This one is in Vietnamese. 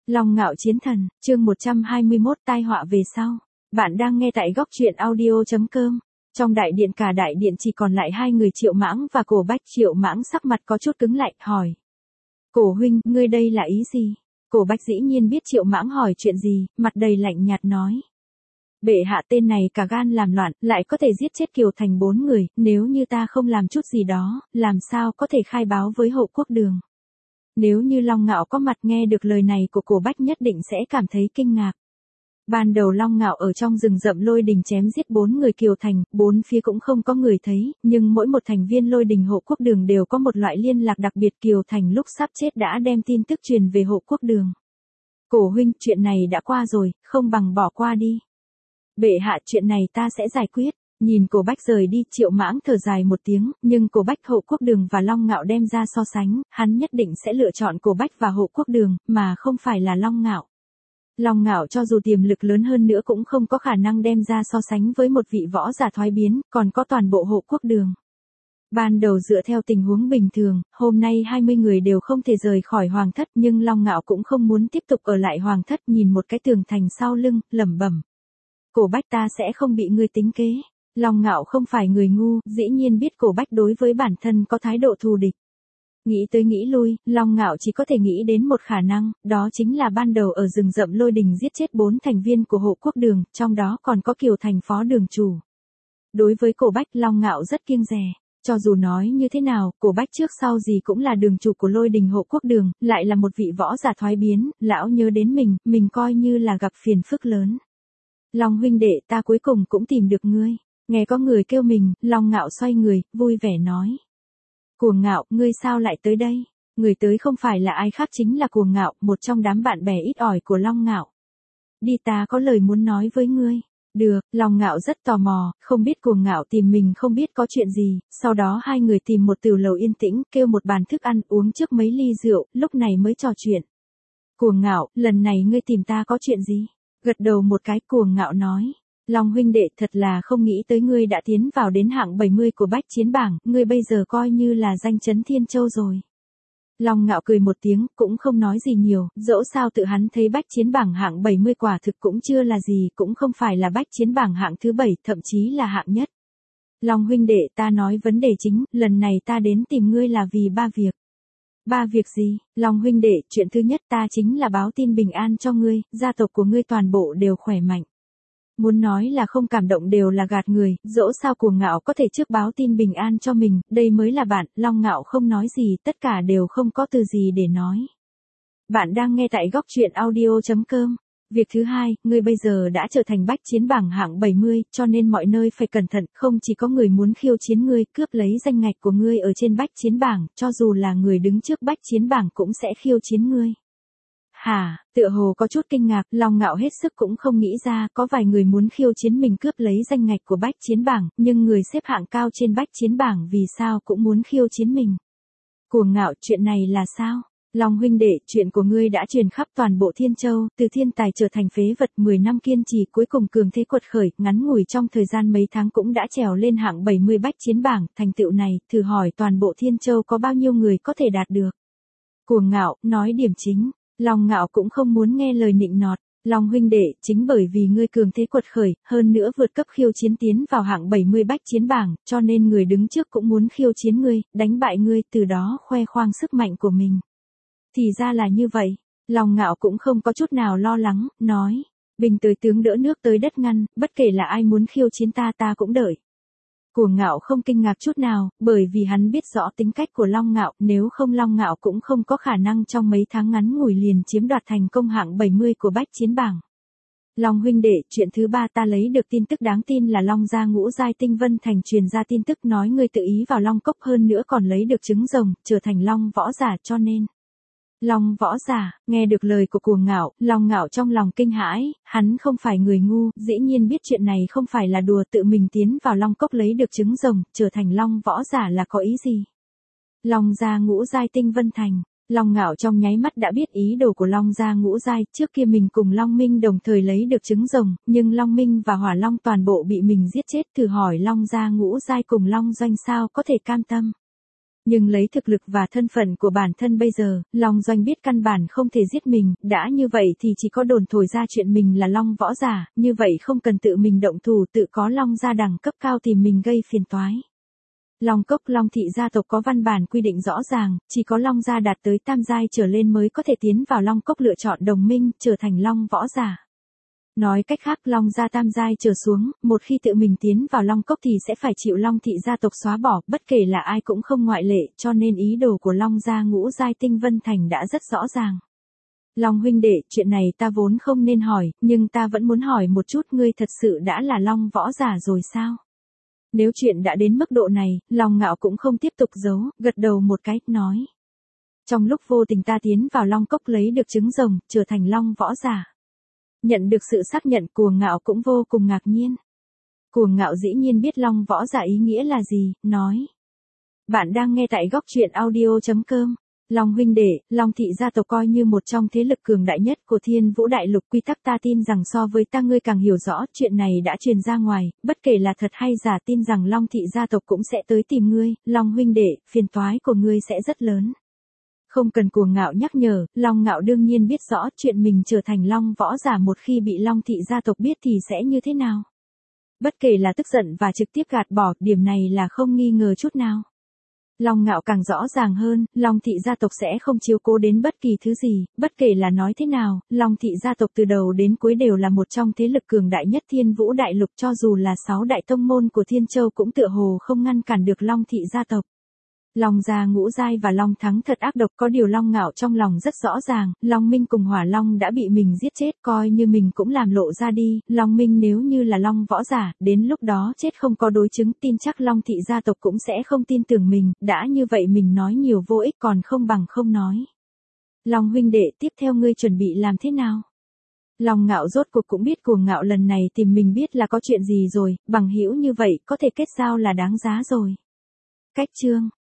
Long Ngạo Chiến Thần, chương 121 tai họa về sau. Bạn đang nghe tại góc truyện audio.com. Trong đại điện, cả đại điện chỉ còn lại hai người Triệu Mãng và Cổ Bách. Triệu Mãng sắc mặt có chút cứng lại, hỏi. Cổ huynh, ngươi đây là ý gì? Cổ Bách dĩ nhiên biết Triệu Mãng hỏi chuyện gì, mặt đầy lạnh nhạt nói. Bệ hạ, tên này cả gan làm loạn, lại có thể giết chết Kiều Thành 4 người, nếu như ta không làm chút gì đó, làm sao có thể khai báo với Hộ Quốc Đường. Nếu như Long Ngạo có mặt nghe được lời này của Cổ Bách nhất định sẽ cảm thấy kinh ngạc. Ban đầu Long Ngạo ở trong rừng rậm Lôi Đình chém giết 4 người Kiều Thành, 4 phía cũng không có người thấy, nhưng mỗi một thành viên Lôi Đình Hộ Quốc Đường đều có một loại liên lạc đặc biệt. Kiều Thành lúc sắp chết đã đem tin tức truyền về Hộ Quốc Đường. Cổ huynh, chuyện này đã qua rồi, không bằng bỏ qua đi. Bệ hạ, chuyện này ta sẽ giải quyết. Nhìn Cổ Bách rời đi, Triệu Mãng thở dài một tiếng, nhưng Cổ Bách, Hộ Quốc Đường và Long Ngạo đem ra so sánh, hắn nhất định sẽ lựa chọn Cổ Bách và Hộ Quốc Đường, mà không phải là Long Ngạo. Long Ngạo cho dù tiềm lực lớn hơn nữa cũng không có khả năng đem ra so sánh với một vị võ giả thoái biến, còn có toàn bộ Hộ Quốc Đường. Ban đầu dựa theo tình huống bình thường, hôm nay 20 người đều không thể rời khỏi Hoàng Thất, nhưng Long Ngạo cũng không muốn tiếp tục ở lại Hoàng Thất, nhìn một cái tường thành sau lưng, lẩm bẩm. Cổ Bách, ta sẽ không bị ngươi tính kế. Long Ngạo không phải người ngu, dĩ nhiên biết Cổ Bách đối với bản thân có thái độ thù địch. Nghĩ tới nghĩ lui, Long Ngạo chỉ có thể nghĩ đến một khả năng, đó chính là ban đầu ở rừng rậm Lôi Đình giết chết 4 thành viên của Hộ Quốc Đường, trong đó còn có Kiều Thành phó đường chủ. Đối với Cổ Bách, Long Ngạo rất kiêng dè. Cho dù nói như thế nào, Cổ Bách trước sau gì cũng là đường chủ của Lôi Đình Hộ Quốc Đường, lại là một vị võ giả thoái biến, lão nhớ đến mình coi như là gặp phiền phức lớn. Long huynh đệ, ta cuối cùng cũng tìm được ngươi. Nghe có người kêu mình, Long Ngạo xoay người, vui vẻ nói. Cuồng Ngạo, ngươi sao lại tới đây? Người tới không phải là ai khác chính là Cuồng Ngạo, một trong đám bạn bè ít ỏi của Long Ngạo. Đi, ta có lời muốn nói với ngươi. Được, Long Ngạo rất tò mò, không biết Cuồng Ngạo tìm mình không biết có chuyện gì, sau đó hai người tìm một tửu lầu yên tĩnh, kêu một bàn thức ăn, uống trước mấy ly rượu, lúc này mới trò chuyện. Cuồng Ngạo, lần này ngươi tìm ta có chuyện gì? Gật đầu một cái, Cuồng Ngạo nói. Long huynh đệ, thật là không nghĩ tới ngươi đã tiến vào đến hạng 70 của bách chiến bảng, ngươi bây giờ coi như là danh chấn Thiên Châu rồi. Long Ngạo cười một tiếng, cũng không nói gì nhiều, dẫu sao tự hắn thấy bách chiến bảng hạng 70 quả thực cũng chưa là gì, cũng không phải là bách chiến bảng hạng thứ 7, thậm chí là hạng nhất. Long huynh đệ, ta nói vấn đề chính, lần này ta đến tìm ngươi là vì 3 việc. 3 việc gì? Long huynh đệ, chuyện thứ nhất ta chính là báo tin bình an cho ngươi, gia tộc của ngươi toàn bộ đều khỏe mạnh. Muốn nói là không cảm động đều là gạt người, dẫu sao Cuồng Ngạo có thể trước báo tin bình an cho mình, đây mới là bạn. Long Ngạo không nói gì, tất cả đều không có từ gì để nói. Bạn đang nghe tại góc truyện audio.com. Việc thứ hai, ngươi bây giờ đã trở thành bách chiến bảng hạng 70, cho nên mọi nơi phải cẩn thận, không chỉ có người muốn khiêu chiến ngươi, cướp lấy danh ngạch của ngươi ở trên bách chiến bảng, cho dù là người đứng trước bách chiến bảng cũng sẽ khiêu chiến ngươi. Hả, tựa hồ có chút kinh ngạc, Long Ngạo hết sức cũng không nghĩ ra, có vài người muốn khiêu chiến mình cướp lấy danh ngạch của bách chiến bảng, nhưng người xếp hạng cao trên bách chiến bảng vì sao cũng muốn khiêu chiến mình. Cuồng Ngạo, chuyện này là sao? Long huynh đệ, chuyện của ngươi đã truyền khắp toàn bộ Thiên Châu, từ thiên tài trở thành phế vật, 10 năm kiên trì cuối cùng cường thế quật khởi, ngắn ngủi trong thời gian mấy tháng cũng đã trèo lên hạng 70 bách chiến bảng, thành tựu này, thử hỏi toàn bộ Thiên Châu có bao nhiêu người có thể đạt được. Cuồng Ngạo, nói điểm chính. Long Ngạo cũng không muốn nghe lời nịnh nọt. Long huynh đệ, chính bởi vì ngươi cường thế quật khởi, hơn nữa vượt cấp khiêu chiến tiến vào hạng 70 bách chiến bảng, cho nên người đứng trước cũng muốn khiêu chiến ngươi, đánh bại ngươi, từ đó khoe khoang sức mạnh của mình. Thì ra là như vậy. Long Ngạo cũng không có chút nào lo lắng, nói. Bình tới tướng đỡ nước tới đất ngăn, bất kể là ai muốn khiêu chiến ta cũng đợi. Cuồng Ngạo không kinh ngạc chút nào, bởi vì hắn biết rõ tính cách của Long Ngạo, nếu không Long Ngạo cũng không có khả năng trong mấy tháng ngắn ngủi liền chiếm đoạt thành công hạng 70 của bách chiến bảng. Long huynh đệ, chuyện thứ 3 ta lấy được tin tức đáng tin là Long gia ngũ giai Tinh Vân Thành truyền ra tin tức nói ngươi tự ý vào Long Cốc, hơn nữa còn lấy được trứng rồng, trở thành Long võ giả, cho nên. Long võ giả, nghe được lời của Cuồng Ngạo, Long Ngạo trong lòng kinh hãi, hắn không phải người ngu, dĩ nhiên biết chuyện này không phải là đùa, tự mình tiến vào Long Cốc lấy được trứng rồng, trở thành Long võ giả là có ý gì? Long gia ngũ giai Tinh Vân Thành, Long Ngạo trong nháy mắt đã biết ý đồ của Long gia ngũ giai, trước kia mình cùng Long Minh đồng thời lấy được trứng rồng, nhưng Long Minh và Hỏa Long toàn bộ bị mình giết chết, thử hỏi Long gia ngũ giai cùng Long Doanh sao có thể cam tâm? Nhưng lấy thực lực và thân phận của bản thân bây giờ, Long Doanh biết căn bản không thể giết mình, đã như vậy thì chỉ có đồn thổi ra chuyện mình là Long võ giả, như vậy không cần tự mình động thủ, tự có Long gia đẳng cấp cao tìm mình gây phiền toái. Long Cốc Long thị gia tộc có văn bản quy định rõ ràng, chỉ có Long gia đạt tới tam giai trở lên mới có thể tiến vào Long Cốc lựa chọn đồng minh, trở thành Long võ giả. Nói cách khác Long gia tam giai trở xuống, một khi tự mình tiến vào Long Cốc thì sẽ phải chịu Long thị gia tộc xóa bỏ, bất kể là ai cũng không ngoại lệ, cho nên ý đồ của Long gia ngũ giai Tinh Vân Thành đã rất rõ ràng. Long huynh đệ, chuyện này ta vốn không nên hỏi, nhưng ta vẫn muốn hỏi một chút, ngươi thật sự đã là Long võ giả rồi sao? Nếu chuyện đã đến mức độ này, Long Ngạo cũng không tiếp tục giấu, gật đầu một cái, nói. Trong lúc vô tình ta tiến vào Long Cốc lấy được trứng rồng, trở thành Long võ giả. Nhận được sự xác nhận, Cuồng Ngạo cũng vô cùng ngạc nhiên. Cuồng Ngạo dĩ nhiên biết Long võ giả ý nghĩa là gì, nói. Bạn đang nghe tại góc truyện audio.com. Long huynh đệ, Long thị gia tộc coi như một trong thế lực cường đại nhất của Thiên Vũ Đại Lục, quy tắc ta tin rằng so với ta ngươi càng hiểu rõ, chuyện này đã truyền ra ngoài, bất kể là thật hay giả, tin rằng Long thị gia tộc cũng sẽ tới tìm ngươi, Long huynh đệ, phiền toái của ngươi sẽ rất lớn. Không cần Cuồng Ngạo nhắc nhở, Long Ngạo đương nhiên biết rõ chuyện mình trở thành Long võ giả một khi bị Long thị gia tộc biết thì sẽ như thế nào. Bất kể là tức giận và trực tiếp gạt bỏ, điểm này là không nghi ngờ chút nào. Long Ngạo càng rõ ràng hơn, Long thị gia tộc sẽ không chiếu cố đến bất kỳ thứ gì, bất kể là nói thế nào, Long thị gia tộc từ đầu đến cuối đều là một trong thế lực cường đại nhất Thiên Vũ Đại Lục, cho dù là 6 đại tông môn của Thiên Châu cũng tựa hồ không ngăn cản được Long thị gia tộc. Long gia ngũ giai và Long thắng thật ác độc, có điều Long Ngạo trong lòng rất rõ ràng, Long Minh cùng Hỏa Long đã bị mình giết chết, coi như mình cũng làm lộ ra đi, Long Minh nếu như là Long võ giả, đến lúc đó chết không có đối chứng, tin chắc Long thị gia tộc cũng sẽ không tin tưởng mình, đã như vậy mình nói nhiều vô ích còn không bằng không nói. Long huynh đệ, tiếp theo ngươi chuẩn bị làm thế nào? Long Ngạo rốt cuộc cũng biết Cuồng Ngạo lần này tìm mình biết là có chuyện gì rồi, bằng hữu như vậy, có thể kết giao là đáng giá rồi. Cách chương